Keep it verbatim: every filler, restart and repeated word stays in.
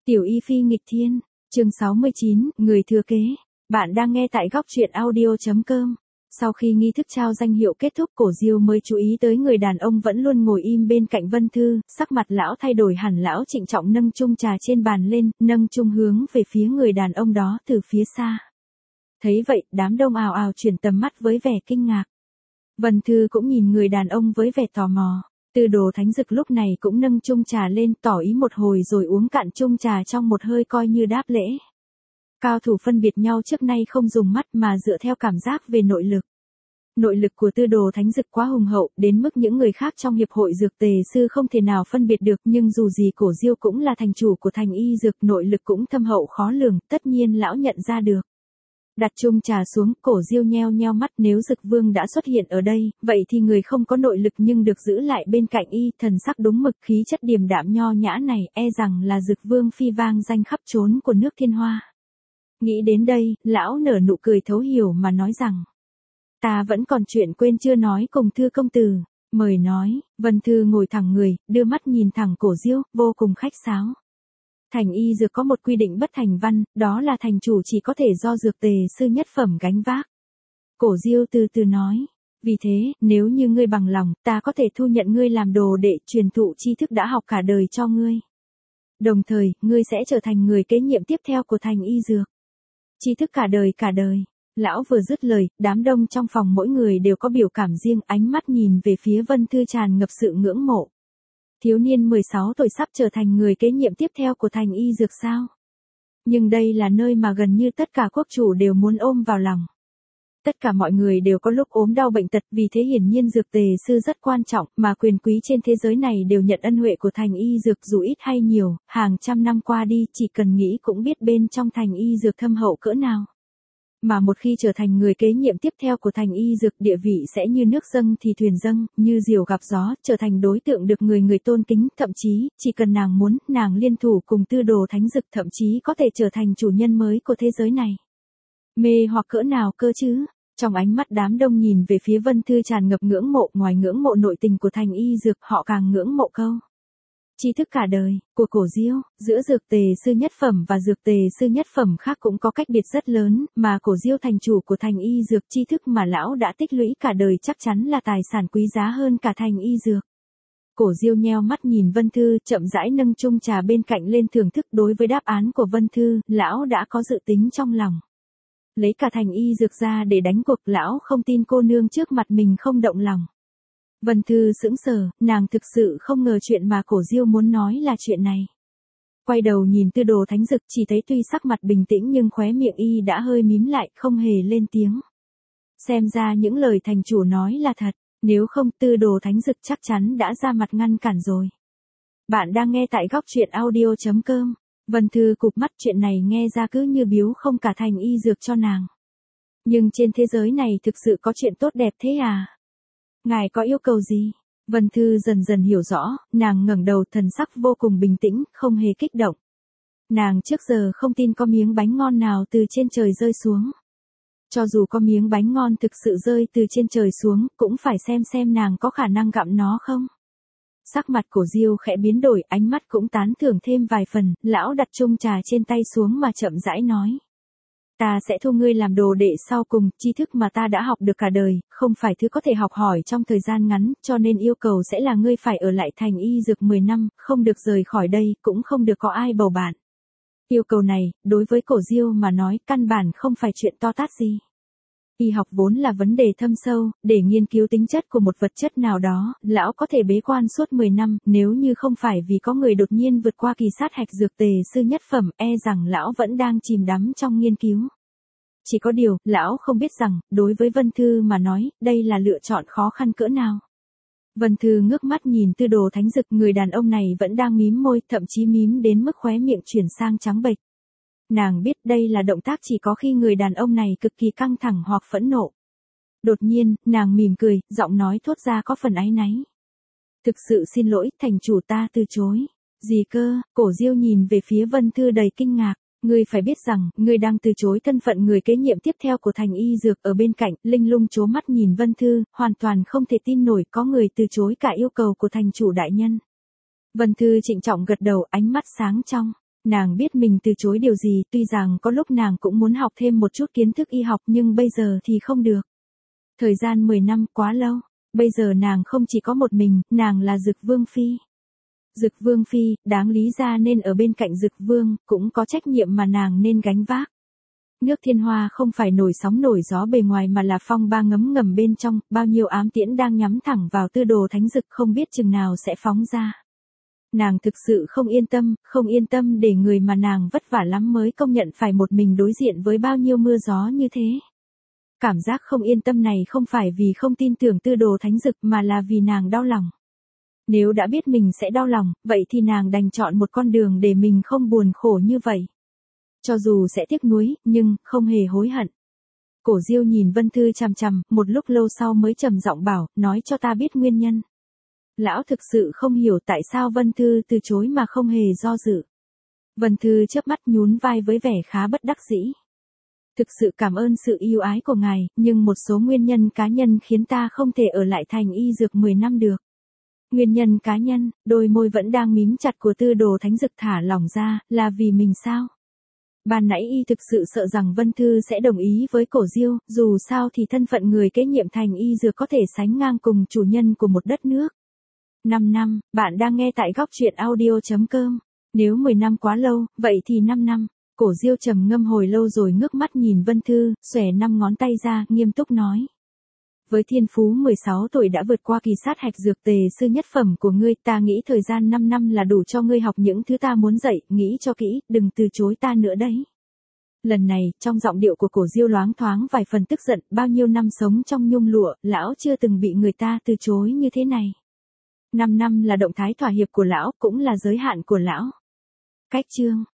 Tiểu Y Phi nghịch thiên, chương sáu mươi chín, người thừa kế. Bạn đang nghe tại góc truyện audio.com. Sau khi nghi thức trao danh hiệu kết thúc, Cổ Diêu mới chú ý tới người đàn ông vẫn luôn ngồi im bên cạnh Vân Thư, sắc mặt lão thay đổi hẳn, lão trịnh trọng nâng chung trà trên bàn lên, nâng chung hướng về phía người đàn ông đó từ phía xa. Thấy vậy, đám đông ào ào chuyển tầm mắt với vẻ kinh ngạc. Vân Thư cũng nhìn người đàn ông với vẻ tò mò. Tư Đồ Thánh Dực lúc này cũng nâng chung trà lên, tỏ ý một hồi rồi uống cạn chung trà trong một hơi coi như đáp lễ. Cao thủ phân biệt nhau trước nay không dùng mắt mà dựa theo cảm giác về nội lực. Nội lực của Tư Đồ Thánh Dực quá hùng hậu, đến mức những người khác trong hiệp hội dược tề sư không thể nào phân biệt được, nhưng dù gì Cổ Diêu cũng là thành chủ của thành y dược, nội lực cũng thâm hậu khó lường, tất nhiên lão nhận ra được. Đặt chung trà xuống, Cổ Diêu nheo nheo mắt, nếu Dực Vương đã xuất hiện ở đây, vậy thì người không có nội lực nhưng được giữ lại bên cạnh y, thần sắc đúng mực, khí chất điềm đạm nho nhã này, e rằng là Dực Vương phi vang danh khắp chốn của nước Thiên Hoa. Nghĩ đến đây, lão nở nụ cười thấu hiểu mà nói rằng: Ta vẫn còn chuyện quên chưa nói cùng Thư công tử, mời nói. Vân Thư ngồi thẳng người, đưa mắt nhìn thẳng Cổ Diêu, vô cùng khách sáo. Thành y dược có một quy định bất thành văn, đó là thành chủ chỉ có thể do dược tề sư nhất phẩm gánh vác. Cổ Diêu từ từ nói, vì thế, nếu như ngươi bằng lòng, ta có thể thu nhận ngươi làm đồ đệ, truyền thụ tri thức đã học cả đời cho ngươi. Đồng thời, ngươi sẽ trở thành người kế nhiệm tiếp theo của thành y dược. Tri thức cả đời cả đời. Lão vừa dứt lời, đám đông trong phòng mỗi người đều có biểu cảm riêng, ánh mắt nhìn về phía Vân Thư tràn ngập sự ngưỡng mộ. Thiếu niên mười sáu tuổi sắp trở thành người kế nhiệm tiếp theo của thành y dược sao? Nhưng đây là nơi mà gần như tất cả quốc chủ đều muốn ôm vào lòng. Tất cả mọi người đều có lúc ốm đau bệnh tật, vì thế hiển nhiên dược tề sư rất quan trọng, mà quyền quý trên thế giới này đều nhận ân huệ của thành y dược dù ít hay nhiều, hàng trăm năm qua đi, chỉ cần nghĩ cũng biết bên trong thành y dược thâm hậu cỡ nào. Mà một khi trở thành người kế nhiệm tiếp theo của thành y dược, địa vị sẽ như nước dâng thì thuyền dâng, như diều gặp gió, trở thành đối tượng được người người tôn kính, thậm chí, chỉ cần nàng muốn, nàng liên thủ cùng Tư Đồ Thánh Dực thậm chí có thể trở thành chủ nhân mới của thế giới này. Mê hoặc cỡ nào cơ chứ? Trong ánh mắt đám đông nhìn về phía Vân Thư tràn ngập ngưỡng mộ, ngoài ngưỡng mộ nội tình của thành y dược, họ càng ngưỡng mộ câu tri thức cả đời của Cổ Diêu. Giữa dược tề sư nhất phẩm và dược tề sư nhất phẩm khác cũng có cách biệt rất lớn, mà Cổ Diêu thành chủ của thành y dược, tri thức mà lão đã tích lũy cả đời chắc chắn là tài sản quý giá hơn cả thành y dược. Cổ Diêu nheo mắt nhìn Vân Thư, chậm rãi nâng chung trà bên cạnh lên thưởng thức. Đối với đáp án của Vân Thư, lão đã có dự tính trong lòng. Lấy cả thành y dược ra để đánh cuộc, lão không tin cô nương trước mặt mình không động lòng. Vân Thư sững sờ, nàng thực sự không ngờ chuyện mà Cổ Diêu muốn nói là chuyện này. Quay đầu nhìn Tư Đồ Thánh Dực, chỉ thấy tuy sắc mặt bình tĩnh nhưng khóe miệng y đã hơi mím lại, không hề lên tiếng. Xem ra những lời thành chủ nói là thật, nếu không Tư Đồ Thánh Dực chắc chắn đã ra mặt ngăn cản rồi. Bạn đang nghe tại góc truyện audio.com. Vân Thư cụp mắt, chuyện này nghe ra cứ như biếu không cả thành y dược cho nàng. Nhưng trên thế giới này thực sự có chuyện tốt đẹp thế à? Ngài có yêu cầu gì? Vân Thư dần dần hiểu rõ, nàng ngẩng đầu, thần sắc vô cùng bình tĩnh, không hề kích động. Nàng trước giờ không tin có miếng bánh ngon nào từ trên trời rơi xuống. Cho dù có miếng bánh ngon thực sự rơi từ trên trời xuống, cũng phải xem xem nàng có khả năng gặm nó không. Sắc mặt Cổ Diêu khẽ biến đổi, ánh mắt cũng tán thưởng thêm vài phần, lão đặt chung trà trên tay xuống mà chậm rãi nói. Ta sẽ thu ngươi làm đồ đệ sau cùng, tri thức mà ta đã học được cả đời, không phải thứ có thể học hỏi trong thời gian ngắn, cho nên yêu cầu sẽ là ngươi phải ở lại thành y dược mười năm, không được rời khỏi đây, cũng không được có ai bầu bạn. Yêu cầu này, đối với Cổ Diêu mà nói, căn bản không phải chuyện to tát gì. Y học vốn là vấn đề thâm sâu, để nghiên cứu tính chất của một vật chất nào đó, lão có thể bế quan suốt mười năm, nếu như không phải vì có người đột nhiên vượt qua kỳ sát hạch dược tề sư nhất phẩm, e rằng lão vẫn đang chìm đắm trong nghiên cứu. Chỉ có điều, lão không biết rằng, đối với Vân Thư mà nói, đây là lựa chọn khó khăn cỡ nào. Vân Thư ngước mắt nhìn Tư Đồ Thánh Dực, người đàn ông này vẫn đang mím môi, thậm chí mím đến mức khóe miệng chuyển sang trắng bệch. Nàng biết đây là động tác chỉ có khi người đàn ông này cực kỳ căng thẳng hoặc phẫn nộ. Đột nhiên, nàng mỉm cười, giọng nói thốt ra có phần áy náy. Thực sự xin lỗi, thành chủ, ta từ chối. Gì cơ? Cổ Diêu nhìn về phía Vân Thư đầy kinh ngạc. Ngươi phải biết rằng, ngươi đang từ chối thân phận người kế nhiệm tiếp theo của thành y dược. Ở bên cạnh, Linh Lung chố mắt nhìn Vân Thư, hoàn toàn không thể tin nổi có người từ chối cả yêu cầu của thành chủ đại nhân. Vân Thư trịnh trọng gật đầu, ánh mắt sáng trong. Nàng biết mình từ chối điều gì, tuy rằng có lúc nàng cũng muốn học thêm một chút kiến thức y học nhưng bây giờ thì không được. Thời gian mười năm quá lâu, bây giờ nàng không chỉ có một mình, nàng là Dực Vương Phi. Dực Vương Phi, đáng lý ra nên ở bên cạnh Dực Vương, cũng có trách nhiệm mà nàng nên gánh vác. Nước Thiên Hoa không phải nổi sóng nổi gió bề ngoài mà là phong ba ngấm ngầm bên trong, bao nhiêu ám tiễn đang nhắm thẳng vào Tư Đồ Thánh Dực không biết chừng nào sẽ phóng ra. Nàng thực sự không yên tâm, không yên tâm để người mà nàng vất vả lắm mới công nhận phải một mình đối diện với bao nhiêu mưa gió như thế. Cảm giác không yên tâm này không phải vì không tin tưởng Tư Đồ Thánh Dực mà là vì nàng đau lòng. Nếu đã biết mình sẽ đau lòng, vậy thì nàng đành chọn một con đường để mình không buồn khổ như vậy. Cho dù sẽ tiếc nuối, nhưng không hề hối hận. Cổ Diêu nhìn Vân Thư chằm chằm, một lúc lâu sau mới trầm giọng bảo, nói cho ta biết nguyên nhân. Lão thực sự không hiểu tại sao Vân Thư từ chối mà không hề do dự. Vân Thư chớp mắt nhún vai với vẻ khá bất đắc dĩ. Thực sự cảm ơn sự yêu ái của ngài, nhưng một số nguyên nhân cá nhân khiến ta không thể ở lại thành y dược mười năm được. Nguyên nhân cá nhân, đôi môi vẫn đang mím chặt của Tư Đồ Thánh Dực thả lỏng ra, là vì mình sao? Ban nãy y thực sự sợ rằng Vân Thư sẽ đồng ý với Cổ Diêu, dù sao thì thân phận người kế nhiệm thành y dược có thể sánh ngang cùng chủ nhân của một đất nước. năm năm, bạn đang nghe tại góc truyện audio chấm com. Nếu mười năm quá lâu, vậy thì năm năm. Cổ Diêu trầm ngâm hồi lâu rồi ngước mắt nhìn Vân Thư, xòe năm ngón tay ra, nghiêm túc nói. Với thiên phú mười sáu tuổi đã vượt qua kỳ sát hạch dược tề sư nhất phẩm của ngươi, ta nghĩ thời gian năm năm là đủ cho ngươi học những thứ ta muốn dạy, nghĩ cho kỹ, đừng từ chối ta nữa đấy. Lần này, trong giọng điệu của Cổ Diêu loáng thoáng vài phần tức giận, bao nhiêu năm sống trong nhung lụa, lão chưa từng bị người ta từ chối như thế này. Năm năm là động thái thỏa hiệp của lão, cũng là giới hạn của lão. Cách chương